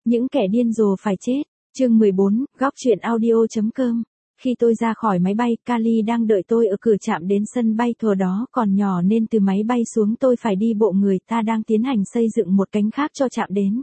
Những kẻ điên rồ phải chết. Chương 14, góc truyện audio.com. Khi tôi ra khỏi máy bay, Kali đang đợi tôi ở cửa trạm đến sân bay. Thuở đó còn nhỏ nên từ máy bay xuống tôi phải đi bộ, người ta đang tiến hành xây dựng một cánh khác cho trạm đến.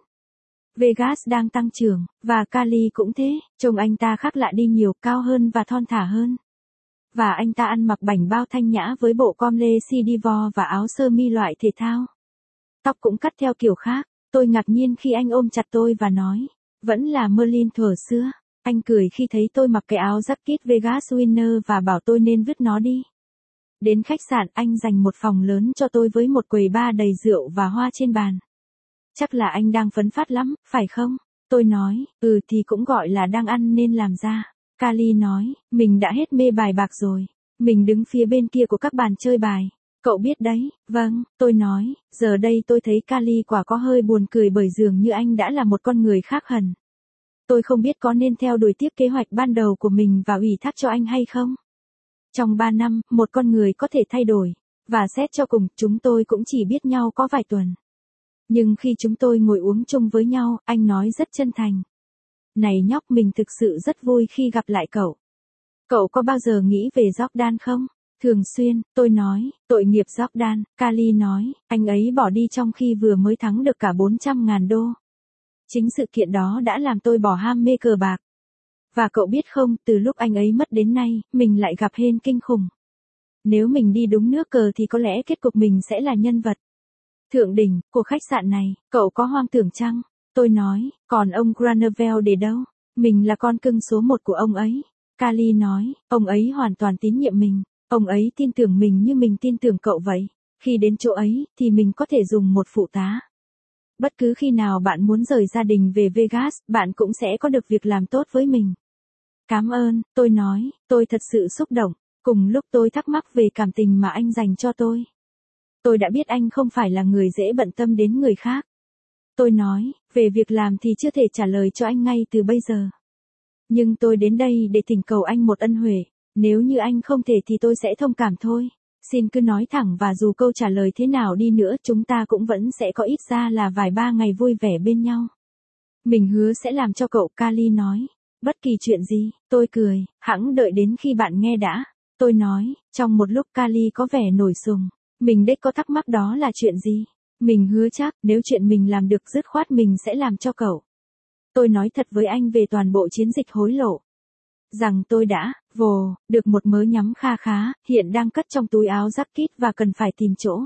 Vegas đang tăng trưởng, và Kali cũng thế, trông anh ta khác lạ đi nhiều, cao hơn và thon thả hơn. Và anh ta ăn mặc bảnh bao thanh nhã với bộ com lê Dior và áo sơ mi loại thể thao. Tóc cũng cắt theo kiểu khác. Tôi ngạc nhiên khi anh ôm chặt tôi và nói, vẫn là Merlin thuở xưa. Anh cười khi thấy tôi mặc cái áo jacket Vegas Winner và bảo tôi nên vứt nó đi. Đến khách sạn, anh dành một phòng lớn cho tôi với một quầy bar đầy rượu và hoa trên bàn. Chắc là anh đang phấn phát lắm, phải không? Tôi nói, thì cũng gọi là đang ăn nên làm ra. Kali nói, mình đã hết mê bài bạc rồi. Mình đứng phía bên kia của các bàn chơi bài. Cậu biết đấy, vâng, tôi nói, giờ đây tôi thấy Kali quả có hơi buồn cười bởi dường như anh đã là một con người khác hẳn. Tôi không biết có nên theo đuổi tiếp kế hoạch ban đầu của mình và ủy thác cho anh hay không. Trong 3 năm, một con người có thể thay đổi, và xét cho cùng, chúng tôi cũng chỉ biết nhau có vài tuần. Nhưng khi chúng tôi ngồi uống chung với nhau, anh nói rất chân thành. Này nhóc, mình thực sự rất vui khi gặp lại cậu. Cậu có bao giờ nghĩ về Jordan không? Thường xuyên, tôi nói, tội nghiệp Jordan. Kali nói, anh ấy bỏ đi trong khi vừa mới thắng được cả 400.000 đô. Chính sự kiện đó đã làm tôi bỏ ham mê cờ bạc. Và cậu biết không, từ lúc anh ấy mất đến nay, mình lại gặp hên kinh khủng. Nếu mình đi đúng nước cờ thì có lẽ kết cục mình sẽ là nhân vật thượng đỉnh của khách sạn này. Cậu có hoang tưởng chăng? Tôi nói, còn ông Granavel để đâu? Mình là con cưng số 1 của ông ấy. Kali nói, ông ấy hoàn toàn tín nhiệm mình. Ông ấy tin tưởng mình như mình tin tưởng cậu vậy. Khi đến chỗ ấy, thì mình có thể dùng một phụ tá. Bất cứ khi nào bạn muốn rời gia đình về Vegas, bạn cũng sẽ có được việc làm tốt với mình. Cảm ơn, tôi nói, tôi thật sự xúc động. Cùng lúc tôi thắc mắc về cảm tình mà anh dành cho tôi. Tôi đã biết anh không phải là người dễ bận tâm đến người khác. Tôi nói, về việc làm thì chưa thể trả lời cho anh ngay từ bây giờ. Nhưng tôi đến đây để thỉnh cầu anh một ân huệ. Nếu như anh không thể thì tôi sẽ thông cảm thôi. Xin cứ nói thẳng, và dù câu trả lời thế nào đi nữa chúng ta cũng vẫn sẽ có ít ra là vài ba ngày vui vẻ bên nhau. Mình hứa sẽ làm cho cậu, Kali nói. Bất kỳ chuyện gì, tôi cười, hẵng đợi đến khi bạn nghe đã. Tôi nói, trong một lúc Kali có vẻ nổi sùng. Mình đếch có thắc mắc đó là chuyện gì. Mình hứa chắc, nếu chuyện mình làm được dứt khoát mình sẽ làm cho cậu. Tôi nói thật với anh về toàn bộ chiến dịch hối lộ. Rằng tôi đã, được một mớ nhắm kha khá, hiện đang cất trong túi áo jacket và cần phải tìm chỗ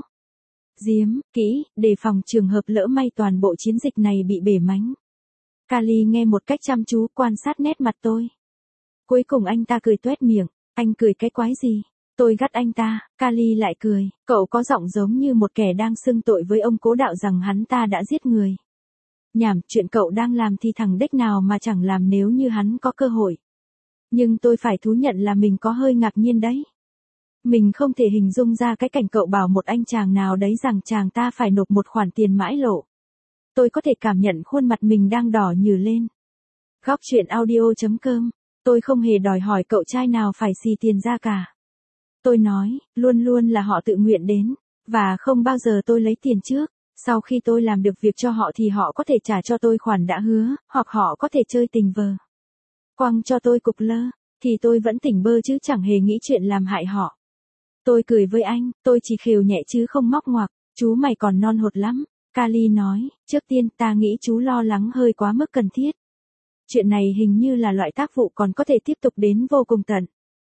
giếm kỹ, để phòng trường hợp lỡ may toàn bộ chiến dịch này bị bể mánh. Kali nghe một cách chăm chú, quan sát nét mặt tôi. Cuối cùng anh ta cười toét miệng. Anh cười cái quái gì? Tôi gắt anh ta. Kali lại cười. Cậu có giọng giống như một kẻ đang xưng tội với ông cố đạo rằng hắn ta đã giết người. Nhảm, chuyện cậu đang làm thì thằng đếch nào mà chẳng làm nếu như hắn có cơ hội. Nhưng tôi phải thú nhận là mình có hơi ngạc nhiên đấy. Mình không thể hình dung ra cái cảnh cậu bảo một anh chàng nào đấy rằng chàng ta phải nộp một khoản tiền mãi lộ. Tôi có thể cảm nhận khuôn mặt mình đang đỏ nhừ lên. Góc truyện audio.com. Tôi không hề đòi hỏi cậu trai nào phải xì tiền ra cả. Tôi nói, luôn luôn là họ tự nguyện đến. Và không bao giờ tôi lấy tiền trước. Sau khi tôi làm được việc cho họ thì họ có thể trả cho tôi khoản đã hứa, hoặc họ có thể chơi tình vờ. Quăng cho tôi cục lơ, thì tôi vẫn tỉnh bơ chứ chẳng hề nghĩ chuyện làm hại họ. Tôi cười với anh, tôi chỉ khều nhẹ chứ không móc ngoạc. Chú mày còn non hột lắm. Kali nói, trước tiên ta nghĩ chú lo lắng hơi quá mức cần thiết. Chuyện này hình như là loại tác vụ còn có thể tiếp tục đến vô cùng tận.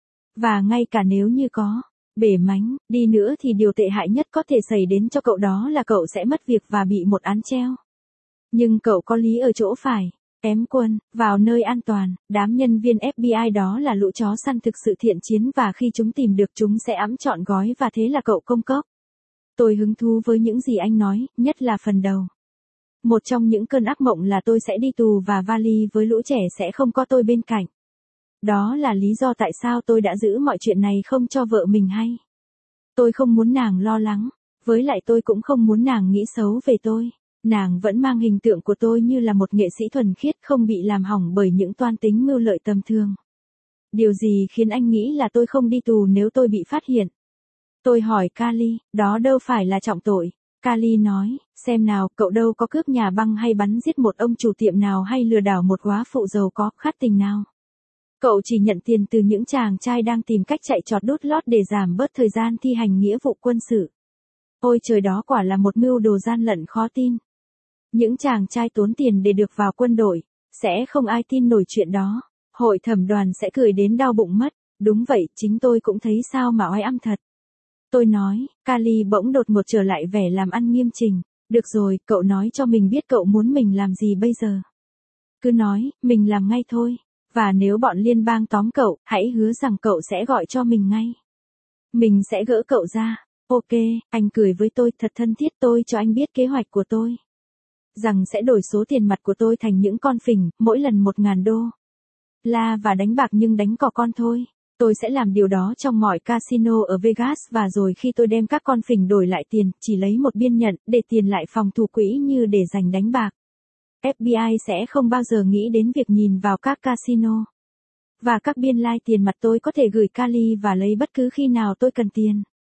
Và ngay cả nếu như có bể mánh đi nữa thì điều tệ hại nhất có thể xảy đến cho cậu đó là cậu sẽ mất việc và bị một án treo. Nhưng cậu có lý ở chỗ phải. Ém quân, vào nơi an toàn, đám nhân viên FBI đó là lũ chó săn thực sự thiện chiến và khi chúng tìm được chúng sẽ ẵm trọn gói và thế là cậu công cốc. Tôi hứng thú với những gì anh nói, nhất là phần đầu. Một trong những cơn ác mộng là tôi sẽ đi tù và vali với lũ trẻ sẽ không có tôi bên cạnh. Đó là lý do tại sao tôi đã giữ mọi chuyện này không cho vợ mình hay. Tôi không muốn nàng lo lắng, với lại tôi cũng không muốn nàng nghĩ xấu về tôi. Nàng vẫn mang hình tượng của tôi như là một nghệ sĩ thuần khiết không bị làm hỏng bởi những toan tính mưu lợi tầm thường. Điều gì khiến anh nghĩ là tôi không đi tù nếu tôi bị phát hiện? Tôi hỏi Kali, đó đâu phải là trọng tội. Kali nói, xem nào, cậu đâu có cướp nhà băng hay bắn giết một ông chủ tiệm nào hay lừa đảo một góa phụ giàu có khát tình nào. Cậu chỉ nhận tiền từ những chàng trai đang tìm cách chạy trọt đút lót để giảm bớt thời gian thi hành nghĩa vụ quân sự. Ôi trời, đó quả là một mưu đồ gian lận khó tin. Những chàng trai tốn tiền để được vào quân đội, sẽ không ai tin nổi chuyện đó. Hội thẩm đoàn sẽ cười đến đau bụng mất. Đúng vậy, chính tôi cũng thấy sao mà oai âm thật. Tôi nói, Kali bỗng đột ngột trở lại vẻ làm ăn nghiêm chỉnh. Được rồi, cậu nói cho mình biết cậu muốn mình làm gì bây giờ. Cứ nói, mình làm ngay thôi. Và nếu bọn liên bang tóm cậu, hãy hứa rằng cậu sẽ gọi cho mình ngay. Mình sẽ gỡ cậu ra. Ok, anh cười với tôi thật thân thiết, tôi cho anh biết kế hoạch của tôi. Rằng sẽ đổi số tiền mặt của tôi thành những con phỉnh, mỗi lần 1.000 đô. La và đánh bạc nhưng đánh cò con thôi. Tôi sẽ làm điều đó trong mọi casino ở Vegas và rồi khi tôi đem các con phỉnh đổi lại tiền, chỉ lấy một biên nhận, để tiền lại phòng thủ quỹ như để dành đánh bạc. FBI sẽ không bao giờ nghĩ đến việc nhìn vào các casino. Và các biên lai tiền mặt tôi có thể gửi Kali và lấy bất cứ khi nào tôi cần tiền.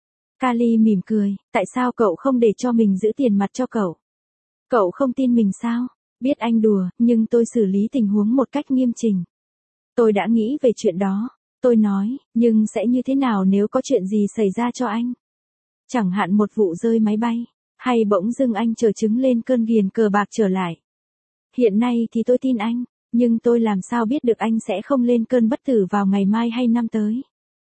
Kali mỉm cười, tại sao cậu không để cho mình giữ tiền mặt cho cậu? Cậu không tin mình sao? Biết anh đùa, nhưng tôi xử lý tình huống một cách nghiêm chỉnh. Tôi đã nghĩ về chuyện đó. Tôi nói, nhưng sẽ như thế nào nếu có chuyện gì xảy ra cho anh? Chẳng hạn một vụ rơi máy bay, hay bỗng dưng anh trở chứng lên cơn ghiền cờ bạc trở lại. Hiện nay thì tôi tin anh, nhưng tôi làm sao biết được anh sẽ không lên cơn bất tử vào ngày mai hay năm tới?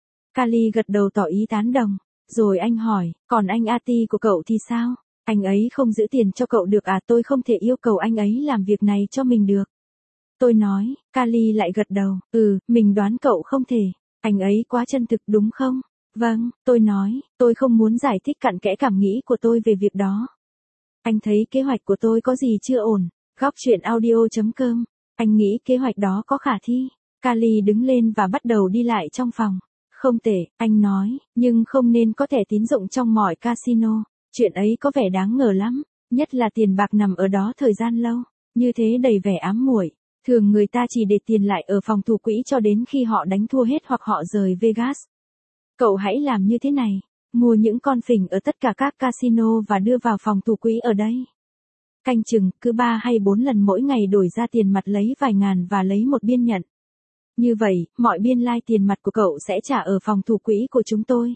Kali gật đầu tỏ ý tán đồng, rồi anh hỏi, còn anh Ati của cậu thì sao? Anh ấy không giữ tiền cho cậu được à? Tôi không thể yêu cầu anh ấy làm việc này cho mình được. Tôi nói, Kali lại gật đầu, mình đoán cậu không thể. Anh ấy quá chân thực đúng không? Vâng, tôi nói, tôi không muốn giải thích cặn kẽ cảm nghĩ của tôi về việc đó. Anh thấy kế hoạch của tôi có gì chưa ổn? Góc chuyện audio.com. Anh nghĩ kế hoạch đó có khả thi. Kali đứng lên và bắt đầu đi lại trong phòng. Không tệ, anh nói, nhưng không nên có thẻ tín dụng trong mọi casino. Chuyện ấy có vẻ đáng ngờ lắm, nhất là tiền bạc nằm ở đó thời gian lâu, như thế đầy vẻ ám muội. Thường người ta chỉ để tiền lại ở phòng thủ quỹ cho đến khi họ đánh thua hết hoặc họ rời Vegas. Cậu hãy làm như thế này, mua những con phỉnh ở tất cả các casino và đưa vào phòng thủ quỹ ở đây. Canh chừng, cứ 3 hay 4 lần mỗi ngày đổi ra tiền mặt lấy vài ngàn và lấy một biên nhận. Như vậy, mọi biên lai tiền mặt của cậu sẽ trả ở phòng thủ quỹ của chúng tôi.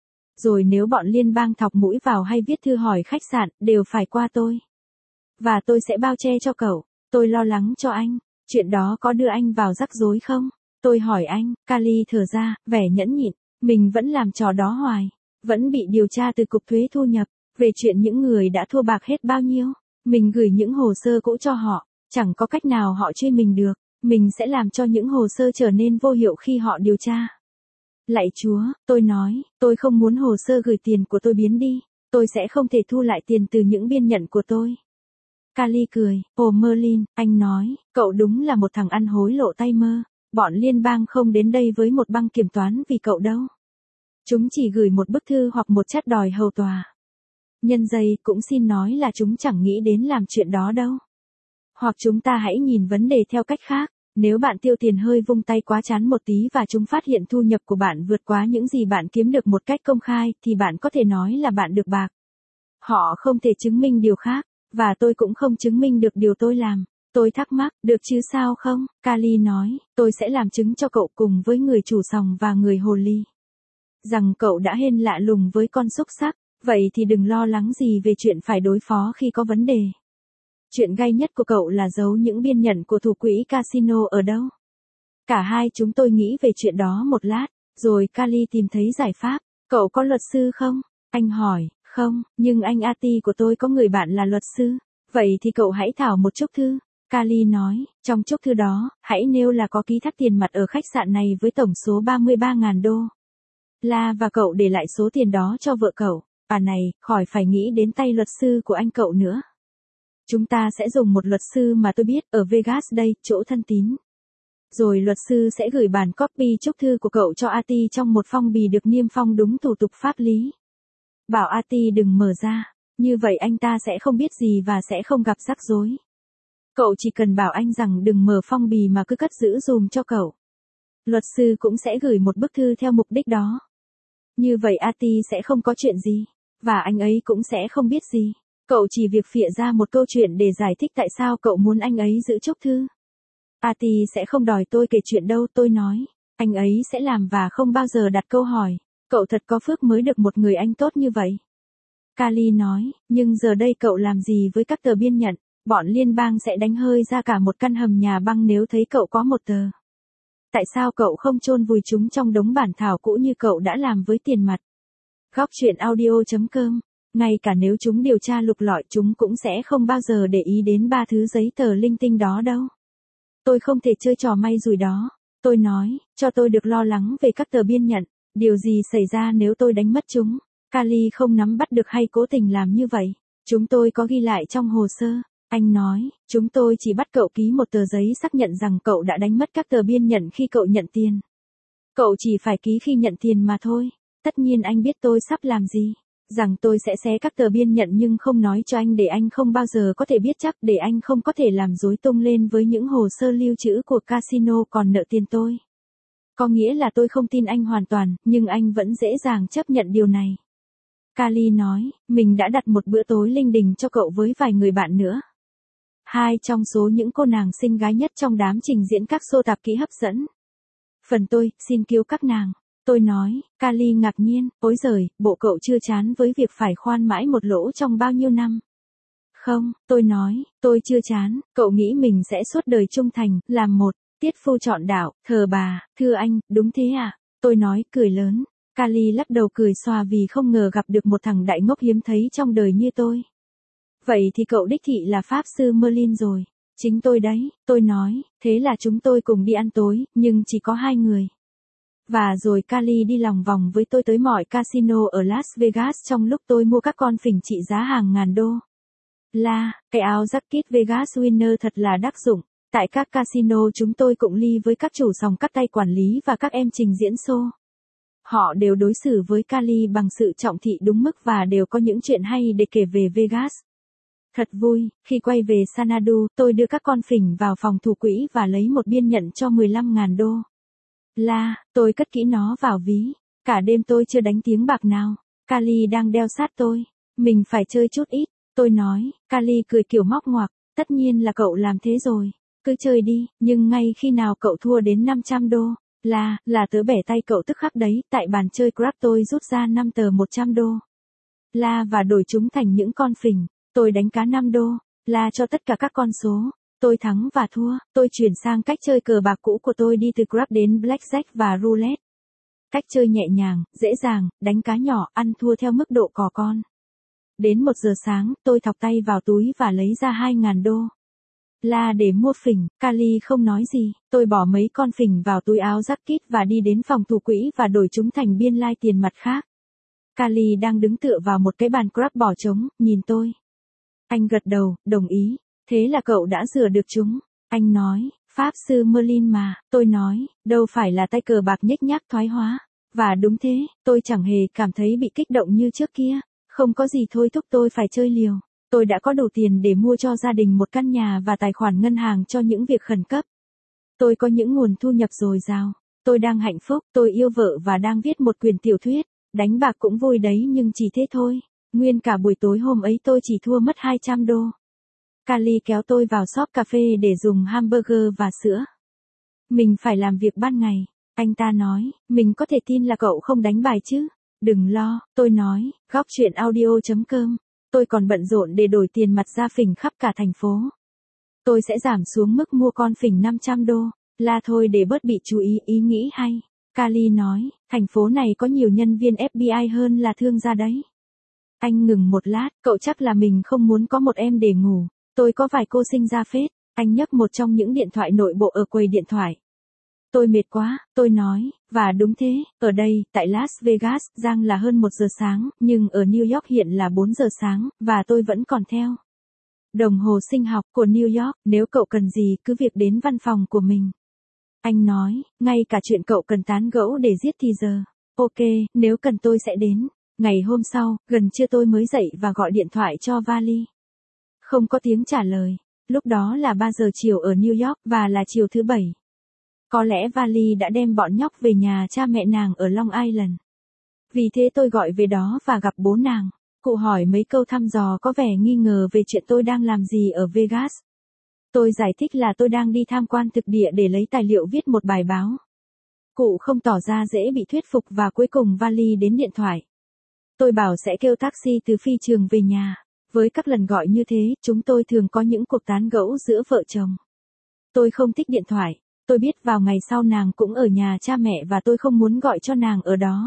Rồi nếu bọn liên bang thọc mũi vào hay viết thư hỏi khách sạn, đều phải qua tôi. Và tôi sẽ bao che cho cậu. Tôi lo lắng cho anh. Chuyện đó có đưa anh vào rắc rối không? Tôi hỏi anh. Kali thở ra, vẻ nhẫn nhịn. Mình vẫn làm trò đó hoài. Vẫn bị điều tra từ cục thuế thu nhập. Về chuyện những người đã thua bạc hết bao nhiêu. Mình gửi những hồ sơ cũ cho họ. Chẳng có cách nào họ truy mình được. Mình sẽ làm cho những hồ sơ trở nên vô hiệu khi họ điều tra. Lạy Chúa, tôi nói, tôi không muốn hồ sơ gửi tiền của tôi biến đi. Tôi sẽ không thể thu lại tiền từ những biên nhận của tôi. Kali cười, ồ Merlin, anh nói, cậu đúng là một thằng ăn hối lộ tay mơ. Bọn liên bang không đến đây với một băng kiểm toán vì cậu đâu. Chúng chỉ gửi một bức thư hoặc một chat đòi hầu tòa. Nhân giây cũng xin nói là chúng chẳng nghĩ đến làm chuyện đó đâu. Hoặc chúng ta hãy nhìn vấn đề theo cách khác. Nếu bạn tiêu tiền hơi vung tay quá chán một tí và chúng phát hiện thu nhập của bạn vượt quá những gì bạn kiếm được một cách công khai, thì bạn có thể nói là bạn được bạc. Họ không thể chứng minh điều khác, và tôi cũng không chứng minh được điều tôi làm. Tôi thắc mắc, được chứ sao không? Kali nói, tôi sẽ làm chứng cho cậu cùng với người chủ sòng và người hồ ly. Rằng cậu đã hên lạ lùng với con xúc xắc, vậy thì đừng lo lắng gì về chuyện phải đối phó khi có vấn đề. Chuyện gay nhất của cậu là giấu những biên nhận của thủ quỹ casino ở đâu? Cả hai chúng tôi nghĩ về chuyện đó một lát, rồi Kali tìm thấy giải pháp. Cậu có luật sư không? Anh hỏi, không, nhưng anh Ati của tôi có người bạn là luật sư. Vậy thì cậu hãy thảo một chốc thư. Kali nói, trong chốc thư đó, hãy nêu là có ký thác tiền mặt ở khách sạn này với tổng số 33.000 đô. La và cậu để lại số tiền đó cho vợ cậu. À này, khỏi phải nghĩ đến tay luật sư của anh cậu nữa. Chúng ta sẽ dùng một luật sư mà tôi biết ở Vegas đây, chỗ thân tín. Rồi luật sư sẽ gửi bản copy chúc thư của cậu cho Ati trong một phong bì được niêm phong đúng thủ tục pháp lý. Bảo Ati đừng mở ra, như vậy anh ta sẽ không biết gì và sẽ không gặp rắc rối. Cậu chỉ cần bảo anh rằng đừng mở phong bì mà cứ cất giữ dùm cho cậu. Luật sư cũng sẽ gửi một bức thư theo mục đích đó. Như vậy Ati sẽ không có chuyện gì. Và anh ấy cũng sẽ không biết gì. Cậu chỉ việc phịa ra một câu chuyện để giải thích tại sao cậu muốn anh ấy giữ Trúc Thư. Patty sẽ không đòi tôi kể chuyện đâu, tôi nói. Anh ấy sẽ làm và không bao giờ đặt câu hỏi. Cậu thật có phước mới được một người anh tốt như vậy. Kali nói, nhưng giờ đây cậu làm gì với các tờ biên nhận? Bọn liên bang sẽ đánh hơi ra cả một căn hầm nhà băng nếu thấy cậu có một tờ. Tại sao cậu không chôn vùi chúng trong đống bản thảo cũ như cậu đã làm với tiền mặt? Góc chuyện audio.com. Ngay cả nếu chúng điều tra lục lọi chúng cũng sẽ không bao giờ để ý đến 3 thứ giấy tờ linh tinh đó đâu. Tôi không thể chơi trò may rủi đó. Tôi nói, cho tôi được lo lắng về các tờ biên nhận. Điều gì xảy ra nếu tôi đánh mất chúng? Kali không nắm bắt được hay cố tình làm như vậy. Chúng tôi có ghi lại trong hồ sơ. Anh nói, chúng tôi chỉ bắt cậu ký một tờ giấy xác nhận rằng cậu đã đánh mất các tờ biên nhận khi cậu nhận tiền. Cậu chỉ phải ký khi nhận tiền mà thôi. Tất nhiên anh biết tôi sắp làm gì. Rằng tôi sẽ xé các tờ biên nhận nhưng không nói cho anh để anh không bao giờ có thể biết chắc, để anh không có thể làm rối tung lên với những hồ sơ lưu trữ của casino còn nợ tiền tôi. Có nghĩa là tôi không tin anh hoàn toàn, nhưng anh vẫn dễ dàng chấp nhận điều này. Kali nói, mình đã đặt một bữa tối linh đình cho cậu với vài người bạn nữa. 2 trong số những cô nàng xinh gái nhất trong đám trình diễn các show tạp kỹ hấp dẫn. Phần tôi, xin cứu các nàng. Tôi nói, Kali ngạc nhiên, ôi giời, bộ cậu chưa chán với việc phải khoan mãi một lỗ trong bao nhiêu năm. Không, tôi nói, tôi chưa chán, cậu nghĩ mình sẽ suốt đời trung thành, làm một tiết phu chọn đạo, thờ bà, thưa anh, đúng thế à? Tôi nói, cười lớn. Kali lắc đầu cười xòa vì không ngờ gặp được một thằng đại ngốc hiếm thấy trong đời như tôi. Vậy thì cậu đích thị là Pháp sư Merlin rồi. Chính tôi đấy, tôi nói, thế là chúng tôi cùng đi ăn tối, nhưng chỉ có 2 người. Và rồi Kali đi lòng vòng với tôi tới mọi casino ở Las Vegas trong lúc tôi mua các con phỉnh trị giá hàng ngàn đô. Cái áo jacket Vegas Winner thật là đắc dụng. Tại các casino chúng tôi cũng ly với các chủ sòng cắt tay quản lý và các em trình diễn show. Họ đều đối xử với Kali bằng sự trọng thị đúng mức và đều có những chuyện hay để kể về Vegas. Thật vui, khi quay về Xanadu, tôi đưa các con phỉnh vào phòng thủ quỹ và lấy một biên nhận cho 15.000 đô. Tôi cất kỹ nó vào ví. Cả đêm tôi chưa đánh tiếng bạc nào. Kali đang đeo sát tôi. Mình phải chơi chút ít. Tôi nói, Kali cười kiểu móc ngoặc. Tất nhiên là cậu làm thế rồi. Cứ chơi đi, nhưng ngay khi nào cậu thua đến 500 đô. Là tớ bẻ tay cậu tức khắc đấy. Tại bàn chơi crap tôi rút ra 5 tờ 100 đô. Và đổi chúng thành những con phỉnh. Tôi đánh cá 5 đô. Cho tất cả các con số. Tôi thắng và thua, tôi chuyển sang cách chơi cờ bạc cũ của tôi đi từ crap đến blackjack và roulette. Cách chơi nhẹ nhàng, dễ dàng, đánh cá nhỏ, ăn thua theo mức độ cò con. Đến 1 giờ sáng, tôi thọc tay vào túi và lấy ra 2.000 đô. Để mua phỉnh, Kali không nói gì, tôi bỏ mấy con phỉnh vào túi áo jacket và đi đến phòng thủ quỹ và đổi chúng thành biên lai tiền mặt khác. Kali đang đứng tựa vào một cái bàn crap bỏ trống, nhìn tôi. Anh gật đầu, đồng ý. Thế là cậu đã rửa được chúng. Anh nói, Pháp sư Merlin mà. Tôi nói, đâu phải là tay cờ bạc nhếch nhác thoái hóa. Và đúng thế, tôi chẳng hề cảm thấy bị kích động như trước kia. Không có gì thôi thúc tôi phải chơi liều. Tôi đã có đủ tiền để mua cho gia đình một căn nhà và tài khoản ngân hàng cho những việc khẩn cấp. Tôi có những nguồn thu nhập dồi dào. Tôi đang hạnh phúc, tôi yêu vợ và đang viết một quyển tiểu thuyết. Đánh bạc cũng vui đấy nhưng chỉ thế thôi. Nguyên cả buổi tối hôm ấy tôi chỉ thua mất 200 đô. Kali kéo tôi vào shop cà phê để dùng hamburger và sữa. Mình phải làm việc ban ngày. Anh ta nói, mình có thể tin là cậu không đánh bài chứ. Đừng lo, tôi nói, góc chuyện audio.com. Tôi còn bận rộn để đổi tiền mặt ra phỉnh khắp cả thành phố. Tôi sẽ giảm xuống mức mua con phỉnh 500 đô. Thôi để bớt bị chú ý nghĩ hay. Kali nói, thành phố này có nhiều nhân viên FBI hơn là thương gia đấy. Anh ngừng một lát, cậu chắc là mình không muốn có một em để ngủ. Tôi có vài cô sinh ra phết. Anh nhấc một trong những điện thoại nội bộ ở quầy điện thoại. Tôi mệt quá, tôi nói, và đúng thế, ở đây, tại Las Vegas, Giang là hơn 1 giờ sáng, nhưng ở New York hiện là 4 giờ sáng, và tôi vẫn còn theo đồng hồ sinh học của New York, nếu cậu cần gì cứ việc đến văn phòng của mình. Anh nói, ngay cả chuyện cậu cần tán gẫu để giết thì giờ. Ok, nếu cần tôi sẽ đến. Ngày hôm sau, gần trưa tôi mới dậy và gọi điện thoại cho Vali. Không có tiếng trả lời. Lúc đó là 3 giờ chiều ở New York và là chiều thứ Bảy. Có lẽ Vali đã đem bọn nhóc về nhà cha mẹ nàng ở Long Island. Vì thế tôi gọi về đó và gặp bố nàng. Cụ hỏi mấy câu thăm dò có vẻ nghi ngờ về chuyện tôi đang làm gì ở Vegas. Tôi giải thích là tôi đang đi tham quan thực địa để lấy tài liệu viết một bài báo. Cụ không tỏ ra dễ bị thuyết phục và cuối cùng vali đến điện thoại. Tôi bảo sẽ kêu taxi từ phi trường về nhà. Với các lần gọi như thế, chúng tôi thường có những cuộc tán gẫu giữa vợ chồng. Tôi không thích điện thoại. Tôi biết vào ngày sau nàng cũng ở nhà cha mẹ và tôi không muốn gọi cho nàng ở đó.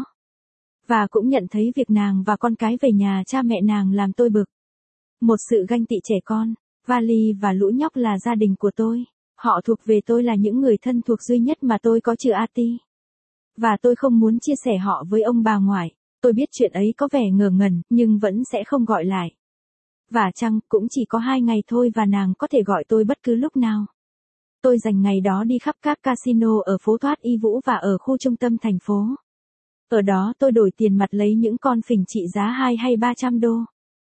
Và cũng nhận thấy việc nàng và con cái về nhà cha mẹ nàng làm tôi bực. Một sự ganh tị trẻ con. Vali và lũ nhóc là gia đình của tôi. Họ thuộc về tôi là những người thân thuộc duy nhất mà tôi có trừ Ati. Và tôi không muốn chia sẻ họ với ông bà ngoại. Tôi biết chuyện ấy có vẻ ngờ ngẩn, nhưng vẫn sẽ không gọi lại. Và chăng, cũng chỉ có 2 ngày thôi và nàng có thể gọi tôi bất cứ lúc nào. Tôi dành ngày đó đi khắp các casino ở phố Thoát Y Vũ và ở khu trung tâm thành phố. Ở đó tôi đổi tiền mặt lấy những con phỉnh trị giá 2 hay 300 đô.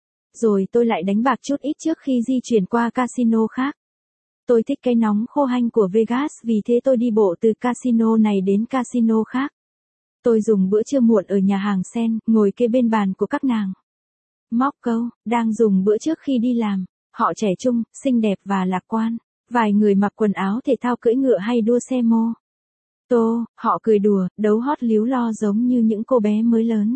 Rồi tôi lại đánh bạc chút ít trước khi di chuyển qua casino khác. Tôi thích cái nóng khô hanh của Vegas vì thế tôi đi bộ từ casino này đến casino khác. Tôi dùng bữa trưa muộn ở nhà hàng Sen, ngồi kế bên bàn của các nàng. Móc câu, đang dùng bữa trước khi đi làm. Họ trẻ trung, xinh đẹp và lạc quan. Vài người mặc quần áo thể thao cưỡi ngựa hay đua xe mô tô, họ cười đùa, đấu hót líu lo giống như những cô bé mới lớn.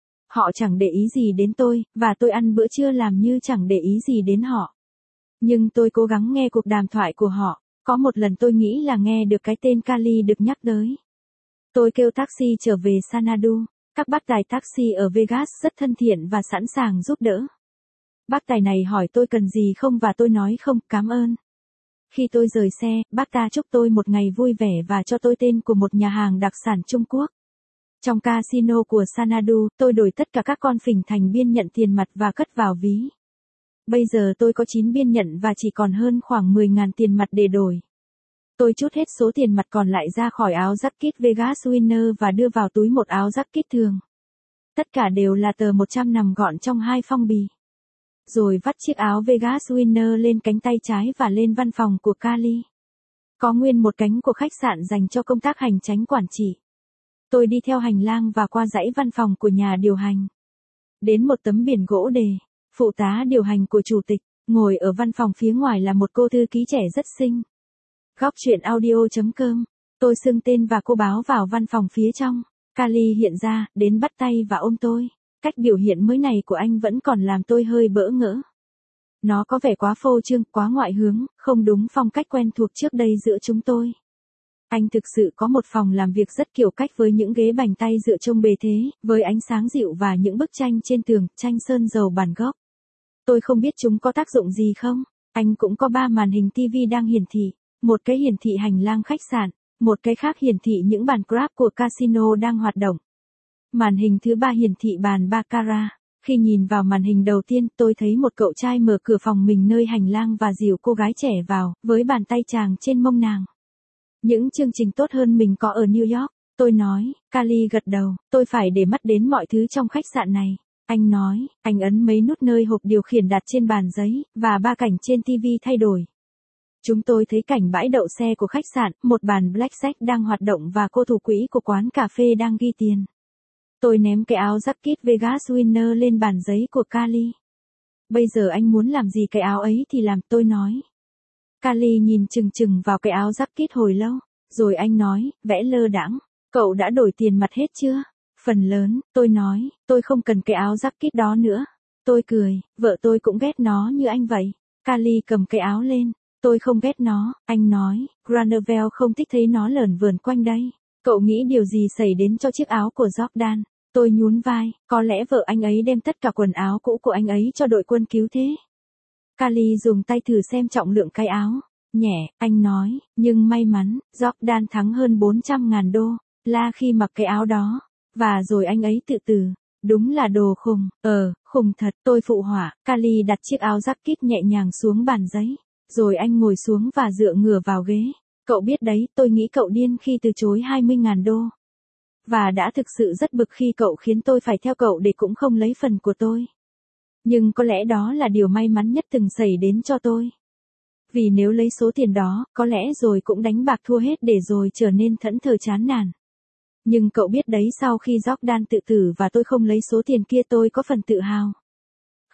Họ chẳng để ý gì đến tôi, và tôi ăn bữa trưa làm như chẳng để ý gì đến họ. Nhưng tôi cố gắng nghe cuộc đàm thoại của họ. Có một lần tôi nghĩ là nghe được cái tên Kali được nhắc tới. Tôi kêu taxi trở về Xanadu. Các bác tài taxi ở Vegas rất thân thiện và sẵn sàng giúp đỡ. Bác tài này hỏi tôi cần gì không và tôi nói không, cảm ơn. Khi tôi rời xe, bác ta chúc tôi một ngày vui vẻ và cho tôi tên của một nhà hàng đặc sản Trung Quốc. Trong casino của Xanadu, tôi đổi tất cả các con phỉnh thành biên nhận tiền mặt và cất vào ví. Bây giờ tôi có 9 biên nhận và chỉ còn hơn khoảng 10.000 tiền mặt để đổi. Tôi trút hết số tiền mặt còn lại ra khỏi áo jacket Vegas Winner và đưa vào túi một áo jacket thường. Tất cả đều là tờ 100 nằm gọn trong 2 phong bì. Rồi vắt chiếc áo Vegas Winner lên cánh tay trái và lên văn phòng của Kali. Có nguyên một cánh của khách sạn dành cho công tác hành chánh quản trị. Tôi đi theo hành lang và qua dãy văn phòng của nhà điều hành. Đến một tấm biển gỗ đề, phụ tá điều hành của chủ tịch, ngồi ở văn phòng phía ngoài là một cô thư ký trẻ rất xinh. Góc chuyện audio.com. Tôi xưng tên và cô báo vào văn phòng phía trong. Kali hiện ra, đến bắt tay và ôm tôi. Cách biểu hiện mới này của anh vẫn còn làm tôi hơi bỡ ngỡ. Nó có vẻ quá phô trương, quá ngoại hướng, không đúng phong cách quen thuộc trước đây giữa chúng tôi. Anh thực sự có một phòng làm việc rất kiểu cách với những ghế bành tay dựa trông bề thế, với ánh sáng dịu và những bức tranh trên tường, tranh sơn dầu bản gốc. Tôi không biết chúng có tác dụng gì không. Anh cũng có 3 màn hình TV đang hiển thị. Một cái hiển thị hành lang khách sạn, một cái khác hiển thị những bàn Grab của casino đang hoạt động. Màn hình thứ 3 hiển thị bàn baccarat. Khi nhìn vào màn hình đầu tiên, tôi thấy một cậu trai mở cửa phòng mình nơi hành lang và dìu cô gái trẻ vào, với bàn tay chàng trên mông nàng. Những chương trình tốt hơn mình có ở New York, tôi nói. Kali gật đầu, tôi phải để mắt đến mọi thứ trong khách sạn này. Anh nói, anh ấn mấy nút nơi hộp điều khiển đặt trên bàn giấy, và 3 cảnh trên TV thay đổi. Chúng tôi thấy cảnh bãi đậu xe của khách sạn, một bàn blackjack đang hoạt động và cô thủ quỹ của quán cà phê đang ghi tiền. Tôi ném cái áo jacket Vegas Winner lên bàn giấy của Kali. Bây giờ anh muốn làm gì cái áo ấy thì làm, tôi nói. Kali nhìn chừng chừng vào cái áo jacket hồi lâu, rồi anh nói, vẽ lơ đãng, cậu đã đổi tiền mặt hết chưa? Phần lớn, tôi nói, tôi không cần cái áo jacket đó nữa. Tôi cười, vợ tôi cũng ghét nó như anh vậy. Kali cầm cái áo lên. Tôi không ghét nó, anh nói, Granavel không thích thấy nó lởn vởn quanh đây. Cậu nghĩ điều gì xảy đến cho chiếc áo của Jordan? Tôi nhún vai, có lẽ vợ anh ấy đem tất cả quần áo cũ của anh ấy cho đội quân cứu thế. Kali dùng tay thử xem trọng lượng cái áo. Nhẹ, anh nói, nhưng may mắn, Jordan thắng hơn 400.000 đô, la khi mặc cái áo đó. Và rồi anh ấy tự tử. Đúng là đồ khùng, khùng thật, tôi phụ họa. Kali đặt chiếc áo jacket nhẹ nhàng xuống bàn giấy. Rồi anh ngồi xuống và dựa ngửa vào ghế. Cậu biết đấy, tôi nghĩ cậu điên khi từ chối 20.000 đô. Và đã thực sự rất bực khi cậu khiến tôi phải theo cậu để cũng không lấy phần của tôi. Nhưng có lẽ đó là điều may mắn nhất từng xảy đến cho tôi. Vì nếu lấy số tiền đó, có lẽ rồi cũng đánh bạc thua hết để rồi trở nên thẫn thờ chán nản. Nhưng cậu biết đấy, sau khi Jordan tự tử và tôi không lấy số tiền kia, tôi có phần tự hào.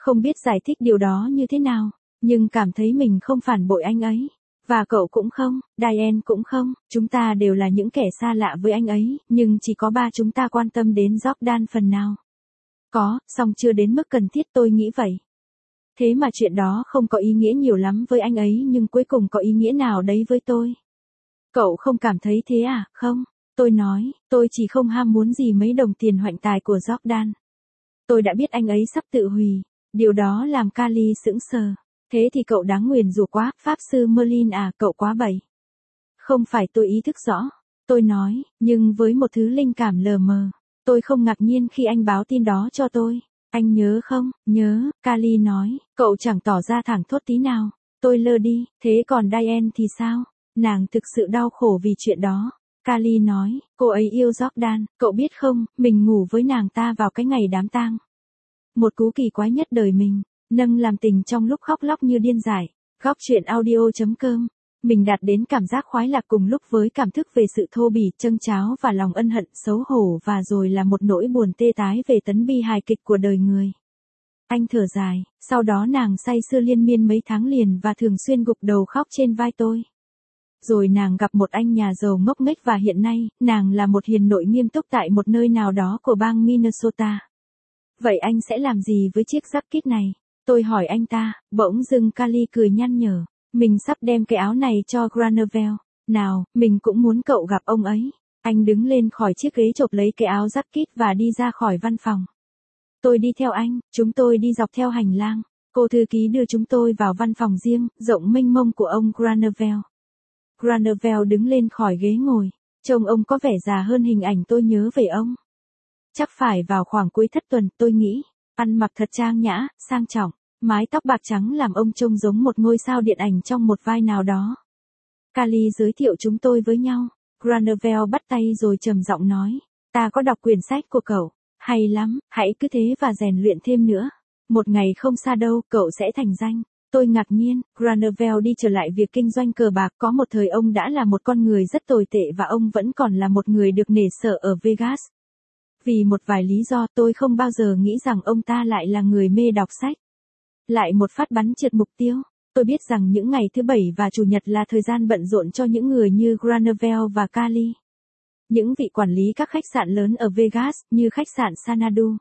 Không biết giải thích điều đó như thế nào, nhưng cảm thấy mình không phản bội anh ấy. Và cậu cũng không, Diane cũng không, chúng ta đều là những kẻ xa lạ với anh ấy, nhưng chỉ có ba chúng ta quan tâm đến Jordan phần nào. Có, song chưa đến mức cần thiết, tôi nghĩ vậy. Thế mà chuyện đó không có ý nghĩa nhiều lắm với anh ấy nhưng cuối cùng có ý nghĩa nào đấy với tôi. Cậu không cảm thấy thế à, không? Tôi nói, tôi chỉ không ham muốn gì mấy đồng tiền hoạnh tài của Jordan. Tôi đã biết anh ấy sắp tự hủy, điều đó làm Kali sững sờ. Thế thì cậu đáng nguyền rủa quá, Pháp sư Merlin à, cậu quá bậy. Không phải tôi ý thức rõ. Tôi nói, nhưng với một thứ linh cảm lờ mờ. Tôi không ngạc nhiên khi anh báo tin đó cho tôi. Anh nhớ không? Nhớ, Kali nói, cậu chẳng tỏ ra thẳng thốt tí nào. Tôi lơ đi, thế còn Diane thì sao? Nàng thực sự đau khổ vì chuyện đó. Kali nói, cô ấy yêu Jordan, cậu biết không, mình ngủ với nàng ta vào cái ngày đám tang. Một cú kỳ quái nhất đời mình, nâng làm tình trong lúc khóc lóc như điên dại. Góc truyện audio.com. Mình đạt đến cảm giác khoái lạc cùng lúc với cảm thức về sự thô bỉ, châng cháo và lòng ân hận, xấu hổ và rồi là một nỗi buồn tê tái về tấn bi hài kịch của đời người. Anh thở dài, sau đó nàng say sưa liên miên mấy tháng liền và thường xuyên gục đầu khóc trên vai tôi. Rồi nàng gặp một anh nhà giàu ngốc nghếch và hiện nay, nàng là một hiền nội nghiêm túc tại một nơi nào đó của bang Minnesota. Vậy anh sẽ làm gì với chiếc jacket này? Tôi hỏi anh ta, bỗng dưng Kali cười nhăn nhở. Mình sắp đem cái áo này cho Granville. Nào, mình cũng muốn cậu gặp ông ấy. Anh đứng lên khỏi chiếc ghế chộp lấy cái áo jacket và đi ra khỏi văn phòng. Tôi đi theo anh, chúng tôi đi dọc theo hành lang. Cô thư ký đưa chúng tôi vào văn phòng riêng, rộng mênh mông của ông Granville. Granville đứng lên khỏi ghế ngồi. Trông ông có vẻ già hơn hình ảnh tôi nhớ về ông. Chắc phải vào khoảng cuối thất tuần, tôi nghĩ. Ăn mặc thật trang nhã, sang trọng. Mái tóc bạc trắng làm ông trông giống một ngôi sao điện ảnh trong một vai nào đó. Kali giới thiệu chúng tôi với nhau. Granville bắt tay rồi trầm giọng nói. Ta có đọc quyển sách của cậu. Hay lắm, hãy cứ thế và rèn luyện thêm nữa. Một ngày không xa đâu, cậu sẽ thành danh. Tôi ngạc nhiên, Granville đi trở lại việc kinh doanh cờ bạc. Có một thời ông đã là một con người rất tồi tệ và ông vẫn còn là một người được nể sợ ở Vegas. Vì một vài lý do tôi không bao giờ nghĩ rằng ông ta lại là người mê đọc sách. Lại một phát bắn trượt mục tiêu. Tôi biết rằng những ngày thứ Bảy và Chủ nhật là thời gian bận rộn cho những người như Granville và Kali. Những vị quản lý các khách sạn lớn ở Vegas, như khách sạn Xanadu.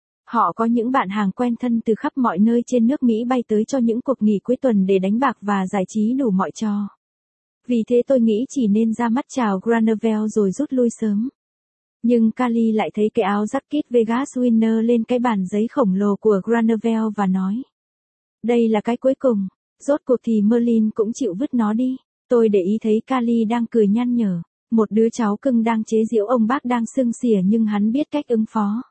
Họ có những bạn hàng quen thân từ khắp mọi nơi trên nước Mỹ bay tới cho những cuộc nghỉ cuối tuần để đánh bạc và giải trí đủ mọi trò. Vì thế tôi nghĩ chỉ nên ra mắt chào Granville rồi rút lui sớm. Nhưng Kali lại thấy cái áo jacket Vegas Winner lên cái bàn giấy khổng lồ của Granville và nói. Đây là cái cuối cùng, rốt cuộc thì Merlin cũng chịu vứt nó đi. Tôi để ý thấy Kali đang cười nhăn nhở. Một đứa cháu cưng đang chế giễu ông bác đang sưng xỉa nhưng hắn biết cách ứng phó.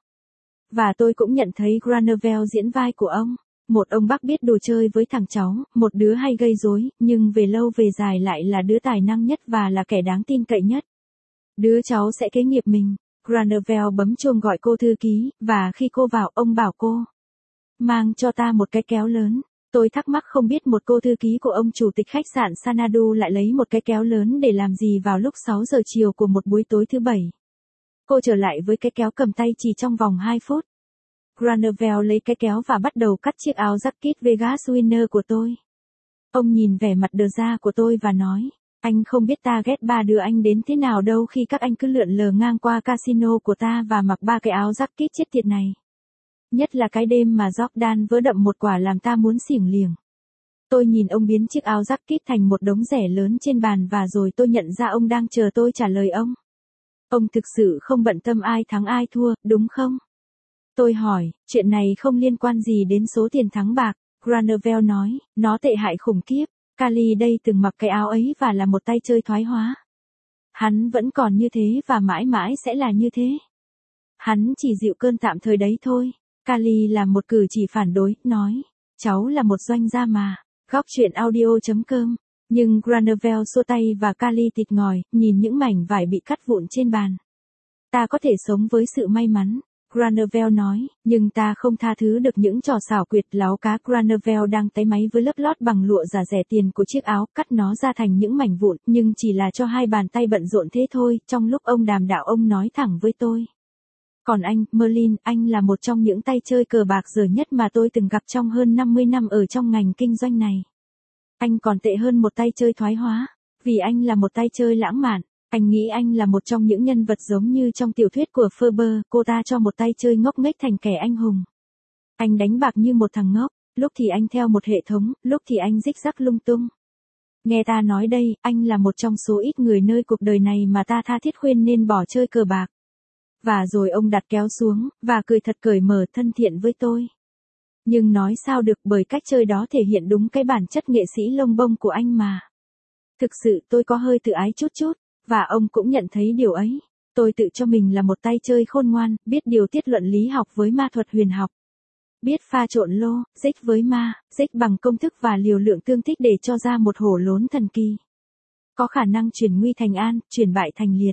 Và tôi cũng nhận thấy Granville diễn vai của ông. Một ông bác biết đồ chơi với thằng cháu, một đứa hay gây rối, nhưng về lâu về dài lại là đứa tài năng nhất và là kẻ đáng tin cậy nhất. Đứa cháu sẽ kế nghiệp mình. Granville bấm chuông gọi cô thư ký, và khi cô vào ông bảo cô. Mang cho ta một cái kéo lớn. Tôi thắc mắc không biết một cô thư ký của ông chủ tịch khách sạn Xanadu lại lấy một cái kéo lớn để làm gì vào lúc 6 giờ chiều của một buổi tối thứ Bảy. Cô trở lại với cái kéo cầm tay chỉ trong vòng 2 phút. Granville lấy cái kéo và bắt đầu cắt chiếc áo jacket Vegas Winner của tôi. Ông nhìn vẻ mặt đờ ra của tôi và nói, anh không biết ta ghét ba đứa anh đến thế nào đâu khi các anh cứ lượn lờ ngang qua casino của ta và mặc ba cái áo jacket chết tiệt này. Nhất là cái đêm mà Jordan vỡ đậm một quả làm ta muốn xỉng liềng. Tôi nhìn ông biến chiếc áo jacket thành một đống rẻ lớn trên bàn và rồi tôi nhận ra ông đang chờ tôi trả lời ông. Ông thực sự không bận tâm ai thắng ai thua, đúng không? Tôi hỏi, chuyện này không liên quan gì đến số tiền thắng bạc. Granville nói, nó tệ hại khủng khiếp. Kali đây từng mặc cái áo ấy và là một tay chơi thoái hóa. Hắn vẫn còn như thế và mãi mãi sẽ là như thế. Hắn chỉ dịu cơn tạm thời đấy thôi. Kali làm một cử chỉ phản đối, nói, cháu là một doanh gia mà. Góc truyện audio.com. Nhưng Granville xua tay và Kali thịt ngòi, nhìn những mảnh vải bị cắt vụn trên bàn. Ta có thể sống với sự may mắn. Granville nói, nhưng ta không tha thứ được những trò xảo quyệt láo cá. Granville đang táy máy với lớp lót bằng lụa giả rẻ tiền của chiếc áo, cắt nó ra thành những mảnh vụn, nhưng chỉ là cho hai bàn tay bận rộn thế thôi. Trong lúc ông đàm đạo ông nói thẳng với tôi. Còn anh, Merlin, anh là một trong những tay chơi cờ bạc dở nhất mà tôi từng gặp trong hơn 50 năm ở trong ngành kinh doanh này. Anh còn tệ hơn một tay chơi thoái hóa, vì anh là một tay chơi lãng mạn. Anh nghĩ anh là một trong những nhân vật giống như trong tiểu thuyết của Ferber, cô ta cho một tay chơi ngốc nghếch thành kẻ anh hùng. Anh đánh bạc như một thằng ngốc, lúc thì anh theo một hệ thống, lúc thì anh rích rắc lung tung. Nghe ta nói đây, anh là một trong số ít người nơi cuộc đời này mà ta tha thiết khuyên nên bỏ chơi cờ bạc. Và rồi ông đặt kéo xuống, và cười thật cởi mở thân thiện với tôi. Nhưng nói sao được bởi cách chơi đó thể hiện đúng cái bản chất nghệ sĩ lông bông của anh mà. Thực sự tôi có hơi tự ái chút chút, và ông cũng nhận thấy điều ấy. Tôi tự cho mình là một tay chơi khôn ngoan, biết điều tiết luận lý học với ma thuật huyền học. Biết pha trộn lô, dích với ma, dích bằng công thức và liều lượng tương thích để cho ra một hổ lốn thần kỳ. Có khả năng chuyển nguy thành an, chuyển bại thành liệt.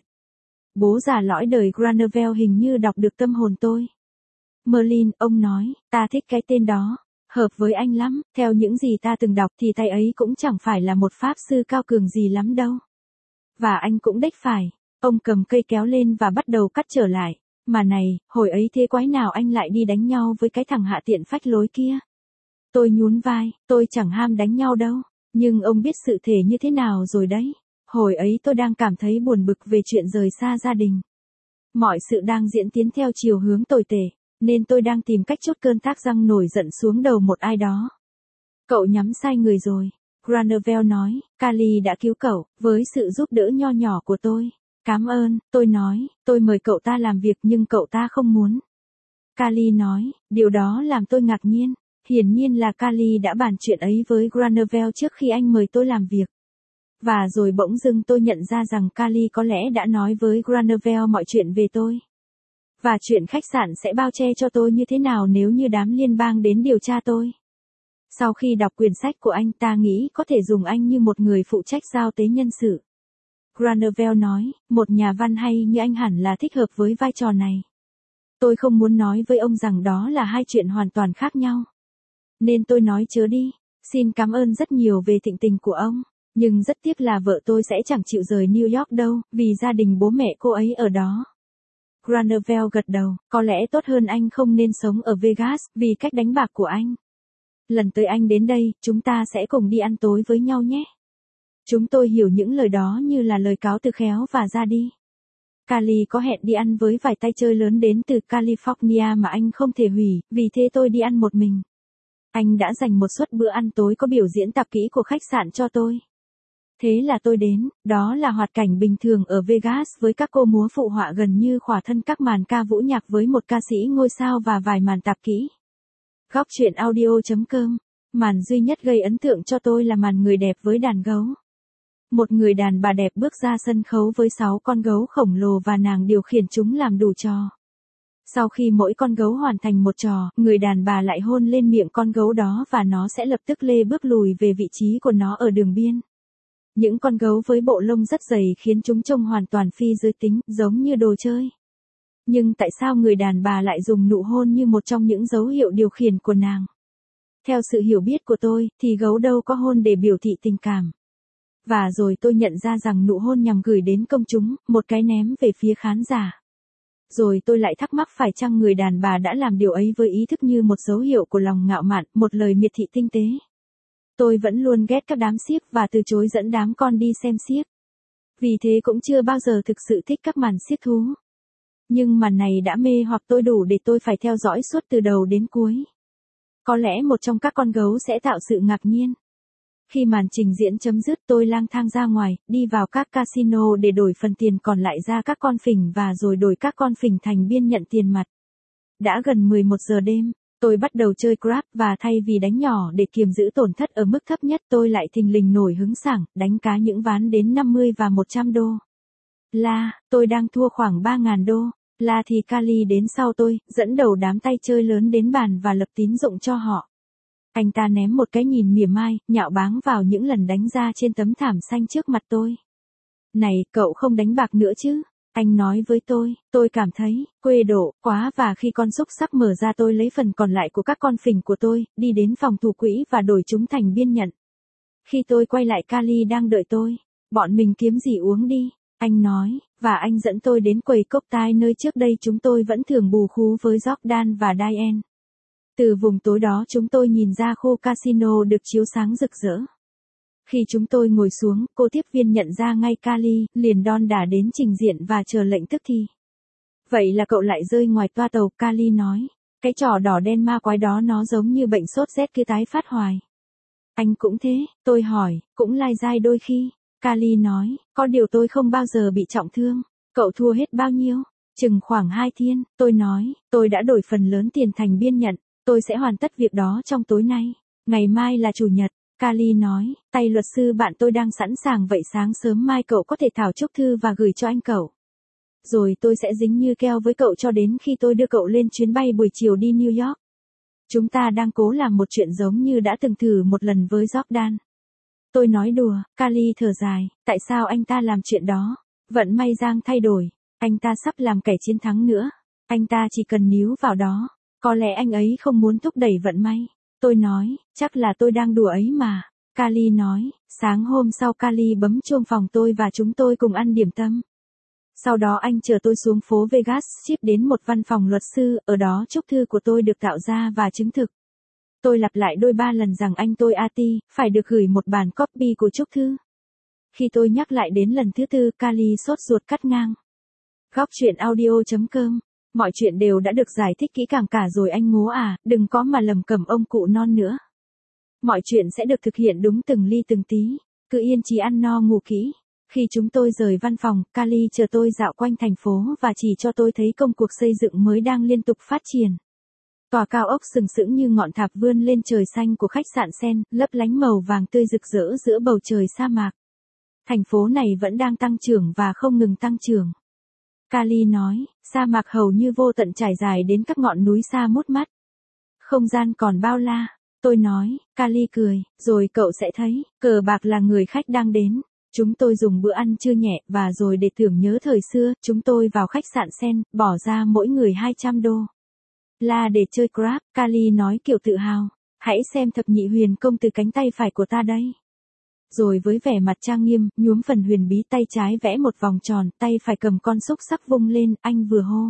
Bố già lõi đời Granerville hình như đọc được tâm hồn tôi. Merlin, ông nói, ta thích cái tên đó. Hợp với anh lắm, theo những gì ta từng đọc thì tay ấy cũng chẳng phải là một pháp sư cao cường gì lắm đâu. Và anh cũng đếch phải. Ông cầm cây kéo lên và bắt đầu cắt trở lại. Mà này, hồi ấy thế quái nào anh lại đi đánh nhau với cái thằng hạ tiện phách lối kia? Tôi nhún vai, tôi chẳng ham đánh nhau đâu. Nhưng ông biết sự thể như thế nào rồi đấy. Hồi ấy tôi đang cảm thấy buồn bực về chuyện rời xa gia đình. Mọi sự đang diễn tiến theo chiều hướng tồi tệ, nên tôi đang tìm cách trút cơn tác răng nổi giận xuống đầu một ai đó. Cậu nhắm sai người rồi, Granerville nói, Kali đã cứu cậu, với sự giúp đỡ nho nhỏ của tôi. Cảm ơn, tôi nói, tôi mời cậu ta làm việc nhưng cậu ta không muốn. Kali nói, điều đó làm tôi ngạc nhiên. Hiển nhiên là Kali đã bàn chuyện ấy với Granerville trước khi anh mời tôi làm việc. Và rồi bỗng dưng tôi nhận ra rằng Kali có lẽ đã nói với Granerville mọi chuyện về tôi. Và chuyện khách sạn sẽ bao che cho tôi như thế nào nếu như đám liên bang đến điều tra tôi. Sau khi đọc quyển sách của anh ta nghĩ có thể dùng anh như một người phụ trách giao tế nhân sự. Granerville nói, một nhà văn hay như anh hẳn là thích hợp với vai trò này. Tôi không muốn nói với ông rằng đó là hai chuyện hoàn toàn khác nhau. Nên tôi nói chớ đi, xin cảm ơn rất nhiều về thịnh tình của ông. Nhưng rất tiếc là vợ tôi sẽ chẳng chịu rời New York đâu, vì gia đình bố mẹ cô ấy ở đó. Granerville gật đầu, có lẽ tốt hơn anh không nên sống ở Vegas, vì cách đánh bạc của anh. Lần tới anh đến đây, chúng ta sẽ cùng đi ăn tối với nhau nhé. Chúng tôi hiểu những lời đó như là lời cáo từ khéo và ra đi. Kali có hẹn đi ăn với vài tay chơi lớn đến từ California mà anh không thể hủy, vì thế tôi đi ăn một mình. Anh đã dành một suất bữa ăn tối có biểu diễn tạp kỹ của khách sạn cho tôi. Thế là tôi đến, đó là hoạt cảnh bình thường ở Vegas với các cô múa phụ họa gần như khỏa thân các màn ca vũ nhạc với một ca sĩ ngôi sao và vài màn tạp kỹ. Góc truyện audio.com. Màn duy nhất gây ấn tượng cho tôi là màn người đẹp với đàn gấu. Một người đàn bà đẹp bước ra sân khấu với 6 con gấu khổng lồ và nàng điều khiển chúng làm đủ trò. Sau khi mỗi con gấu hoàn thành một trò, người đàn bà lại hôn lên miệng con gấu đó và nó sẽ lập tức lê bước lùi về vị trí của nó ở đường biên. Những con gấu với bộ lông rất dày khiến chúng trông hoàn toàn phi giới tính, giống như đồ chơi. Nhưng tại sao người đàn bà lại dùng nụ hôn như một trong những dấu hiệu điều khiển của nàng? Theo sự hiểu biết của tôi, thì gấu đâu có hôn để biểu thị tình cảm. Và rồi tôi nhận ra rằng nụ hôn nhằm gửi đến công chúng, một cái ném về phía khán giả. Rồi tôi lại thắc mắc phải chăng người đàn bà đã làm điều ấy với ý thức như một dấu hiệu của lòng ngạo mạn, một lời miệt thị tinh tế. Tôi vẫn luôn ghét các đám xiếc và từ chối dẫn đám con đi xem xiếc. Vì thế cũng chưa bao giờ thực sự thích các màn xiếc thú. Nhưng màn này đã mê hoặc tôi đủ để tôi phải theo dõi suốt từ đầu đến cuối. Có lẽ một trong các con gấu sẽ tạo sự ngạc nhiên. Khi màn trình diễn chấm dứt tôi lang thang ra ngoài, đi vào các casino để đổi phần tiền còn lại ra các con phỉnh và rồi đổi các con phỉnh thành biên nhận tiền mặt. Đã gần 11 giờ đêm, tôi bắt đầu chơi Grab và thay vì đánh nhỏ để kiềm giữ tổn thất ở mức thấp nhất tôi lại thình lình nổi hứng sảng, đánh cá những ván đến 50 và 100 đô. Tôi đang thua khoảng 3.000 đô. Thì Kali đến sau tôi, dẫn đầu đám tay chơi lớn đến bàn và lập tín dụng cho họ. Anh ta ném một cái nhìn mỉa mai, nhạo báng vào những lần đánh ra trên tấm thảm xanh trước mặt tôi. Này, cậu không đánh bạc nữa chứ? Anh nói với tôi cảm thấy, quê độ, quá và khi con xúc sắc mở ra tôi lấy phần còn lại của các con phỉnh của tôi, đi đến phòng thủ quỹ và đổi chúng thành biên nhận. Khi tôi quay lại Kali đang đợi tôi, bọn mình kiếm gì uống đi. Anh nói, và anh dẫn tôi đến quầy cocktail nơi trước đây chúng tôi vẫn thường bù khú với Jordan và Diane. Từ vùng tối đó chúng tôi nhìn ra khu casino được chiếu sáng rực rỡ. Khi chúng tôi ngồi xuống, cô tiếp viên nhận ra ngay Kali, liền đon đả đến trình diện và chờ lệnh tức thì. Vậy là cậu lại rơi ngoài toa tàu, Kali nói. Cái trò đỏ đen ma quái đó nó giống như bệnh sốt rét kia tái phát hoài. Anh cũng thế, tôi hỏi, cũng lai dai đôi khi. Kali nói, có điều tôi không bao giờ bị trọng thương. Cậu thua hết bao nhiêu? Chừng khoảng 2 thiên, tôi nói, tôi đã đổi phần lớn tiền thành biên nhận, tôi sẽ hoàn tất việc đó trong tối nay. Ngày mai là chủ nhật. Kali nói, tay luật sư bạn tôi đang sẵn sàng vậy sáng sớm mai cậu có thể thảo chúc thư và gửi cho anh cậu. Rồi tôi sẽ dính như keo với cậu cho đến khi tôi đưa cậu lên chuyến bay buổi chiều đi New York. Chúng ta đang cố làm một chuyện giống như đã từng thử một lần với Jordan. Tôi nói đùa, Kali thở dài, tại sao anh ta làm chuyện đó? Vận may Giang thay đổi, anh ta sắp làm kẻ chiến thắng nữa. Anh ta chỉ cần níu vào đó. Có lẽ anh ấy không muốn thúc đẩy vận may. Tôi nói, chắc là tôi đang đùa ấy mà. Kali nói, sáng hôm sau Kali bấm chuông phòng tôi và chúng tôi cùng ăn điểm tâm. Sau đó anh chờ tôi xuống phố Vegas Strip đến một văn phòng luật sư, ở đó chúc thư của tôi được tạo ra và chứng thực. Tôi lặp lại đôi ba lần rằng anh tôi Ati, phải được gửi một bản copy của chúc thư. Khi tôi nhắc lại đến lần thứ tư, Kali sốt ruột cắt ngang. Góc truyện audio.com. Mọi chuyện đều đã được giải thích kỹ càng cả rồi anh Ngố à, đừng có mà lầm cẩm ông cụ non nữa. Mọi chuyện sẽ được thực hiện đúng từng ly từng tí, cứ yên chí ăn no ngủ kỹ. Khi chúng tôi rời văn phòng, Kali chờ tôi dạo quanh thành phố và chỉ cho tôi thấy công cuộc xây dựng mới đang liên tục phát triển. Tòa cao ốc sừng sững như ngọn tháp vươn lên trời xanh của khách sạn Sen, lấp lánh màu vàng tươi rực rỡ giữa bầu trời sa mạc. Thành phố này vẫn đang tăng trưởng và không ngừng tăng trưởng. Kali nói, sa mạc hầu như vô tận trải dài đến các ngọn núi xa mút mắt. Không gian còn bao la. Tôi nói, Kali cười, rồi cậu sẽ thấy, cờ bạc là người khách đang đến. Chúng tôi dùng bữa ăn trưa nhẹ và rồi để tưởng nhớ thời xưa, chúng tôi vào khách sạn Sen, bỏ ra mỗi người $200. Là để chơi Grab, Kali nói kiểu tự hào. Hãy xem thập nhị huyền công từ cánh tay phải của ta đây. Rồi với vẻ mặt trang nghiêm, nhuốm phần huyền bí tay trái vẽ một vòng tròn, tay phải cầm con xúc sắc vung lên, anh vừa hô.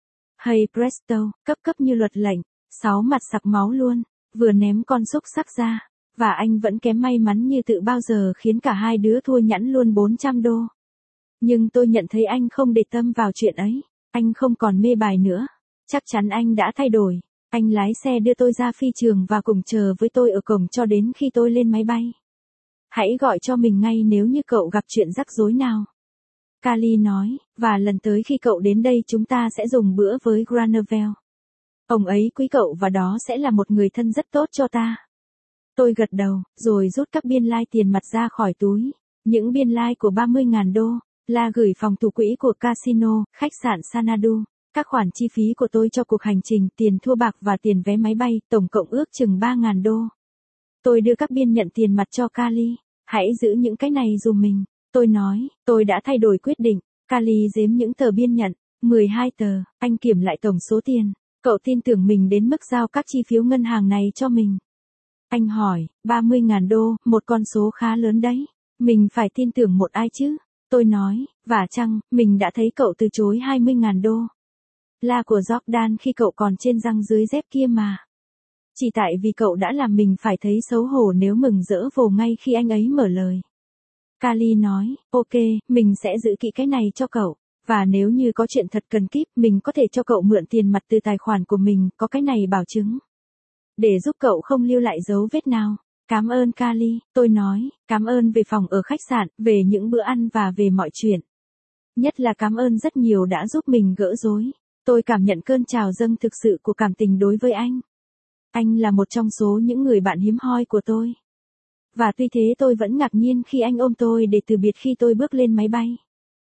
Hey presto, cấp như luật lệnh, 6 mặt sặc máu luôn, vừa ném con xúc sắc ra. Và anh vẫn kém may mắn như tự bao giờ khiến cả hai đứa thua nhẵn luôn $400. Nhưng tôi nhận thấy anh không để tâm vào chuyện ấy, anh không còn mê bài nữa. Chắc chắn anh đã thay đổi. Anh lái xe đưa tôi ra phi trường và cùng chờ với tôi ở cổng cho đến khi tôi lên máy bay. Hãy gọi cho mình ngay nếu như cậu gặp chuyện rắc rối nào. Kali nói, và lần tới khi cậu đến đây chúng ta sẽ dùng bữa với Granovel. Ông ấy quý cậu và đó sẽ là một người thân rất tốt cho ta. Tôi gật đầu, rồi rút các biên lai tiền mặt ra khỏi túi. Những biên lai của $30.000, là gửi phòng thủ quỹ của casino, khách sạn Sanadu. Các khoản chi phí của tôi cho cuộc hành trình, tiền thua bạc và tiền vé máy bay, tổng cộng ước chừng $3.000. Tôi đưa các biên nhận tiền mặt cho Kali. Hãy giữ những cái này dùm mình. Tôi nói, tôi đã thay đổi quyết định. Kali giếm những tờ biên nhận, 12 tờ, anh kiểm lại tổng số tiền. Cậu tin tưởng mình đến mức giao các chi phiếu ngân hàng này cho mình. Anh hỏi, $30.000, một con số khá lớn đấy. Mình phải tin tưởng một ai chứ? Tôi nói, và chăng, mình đã thấy cậu từ chối $20.000. Là của Jordan khi cậu còn trên răng dưới dép kia mà. Chỉ tại vì cậu đã làm mình phải thấy xấu hổ nếu mừng rỡ vồ ngay khi anh ấy mở lời. Kali nói, ok, mình sẽ giữ kỹ cái này cho cậu. Và nếu như có chuyện thật cần kíp, mình có thể cho cậu mượn tiền mặt từ tài khoản của mình, có cái này bảo chứng. Để giúp cậu không lưu lại dấu vết nào. Cảm ơn Kali, tôi nói, cảm ơn về phòng ở khách sạn, về những bữa ăn và về mọi chuyện. Nhất là cảm ơn rất nhiều đã giúp mình gỡ rối. Tôi cảm nhận cơn trào dâng thực sự của cảm tình đối với anh. Anh là một trong số những người bạn hiếm hoi của tôi. Và tuy thế tôi vẫn ngạc nhiên khi anh ôm tôi để từ biệt khi tôi bước lên máy bay.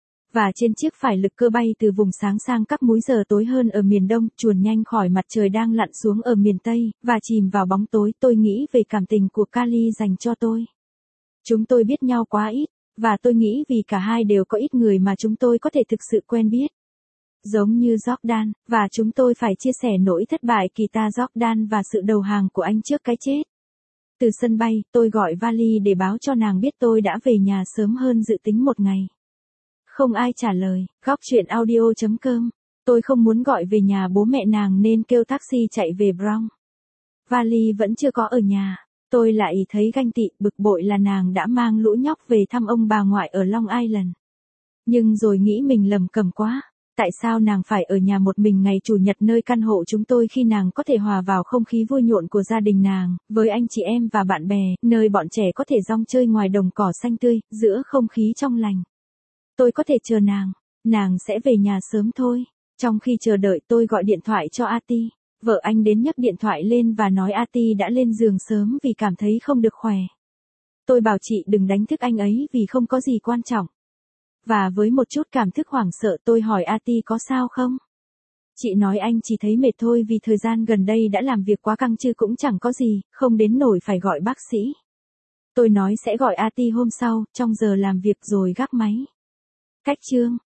Và trên chiếc phải lực cơ bay từ vùng sáng sang các múi giờ tối hơn ở miền Đông, chuồn nhanh khỏi mặt trời đang lặn xuống ở miền Tây, và chìm vào bóng tối, tôi nghĩ về cảm tình của Kali dành cho tôi. Chúng tôi biết nhau quá ít, và tôi nghĩ vì cả hai đều có ít người mà chúng tôi có thể thực sự quen biết. Giống như Jordan, và chúng tôi phải chia sẻ nỗi thất bại kỳ ta Jordan và sự đầu hàng của anh trước cái chết. Từ sân bay, tôi gọi vali để báo cho nàng biết tôi đã về nhà sớm hơn dự tính một ngày. Không ai trả lời. Góc chuyện audio.com. Tôi không muốn gọi về nhà bố mẹ nàng nên kêu taxi chạy về Bronx. Vali vẫn chưa có ở nhà. Tôi lại thấy ganh tị, bực bội là nàng đã mang lũ nhóc về thăm ông bà ngoại ở Long Island. Nhưng rồi nghĩ mình lầm cầm quá. Tại sao nàng phải ở nhà một mình ngày chủ nhật nơi căn hộ chúng tôi khi nàng có thể hòa vào không khí vui nhộn của gia đình nàng, với anh chị em và bạn bè, nơi bọn trẻ có thể rong chơi ngoài đồng cỏ xanh tươi, giữa không khí trong lành. Tôi có thể chờ nàng sẽ về nhà sớm thôi. Trong khi chờ đợi tôi gọi điện thoại cho Ati. Vợ anh đến nhấc điện thoại lên và nói Ati đã lên giường sớm vì cảm thấy không được khỏe. Tôi bảo chị đừng đánh thức anh ấy vì không có gì quan trọng. Và với một chút cảm thức hoảng sợ tôi hỏi Ati có sao không? Chị nói anh chỉ thấy mệt thôi vì thời gian gần đây đã làm việc quá căng chứ cũng chẳng có gì, không đến nỗi phải gọi bác sĩ. Tôi nói sẽ gọi Ati hôm sau, trong giờ làm việc rồi gác máy. Cách chương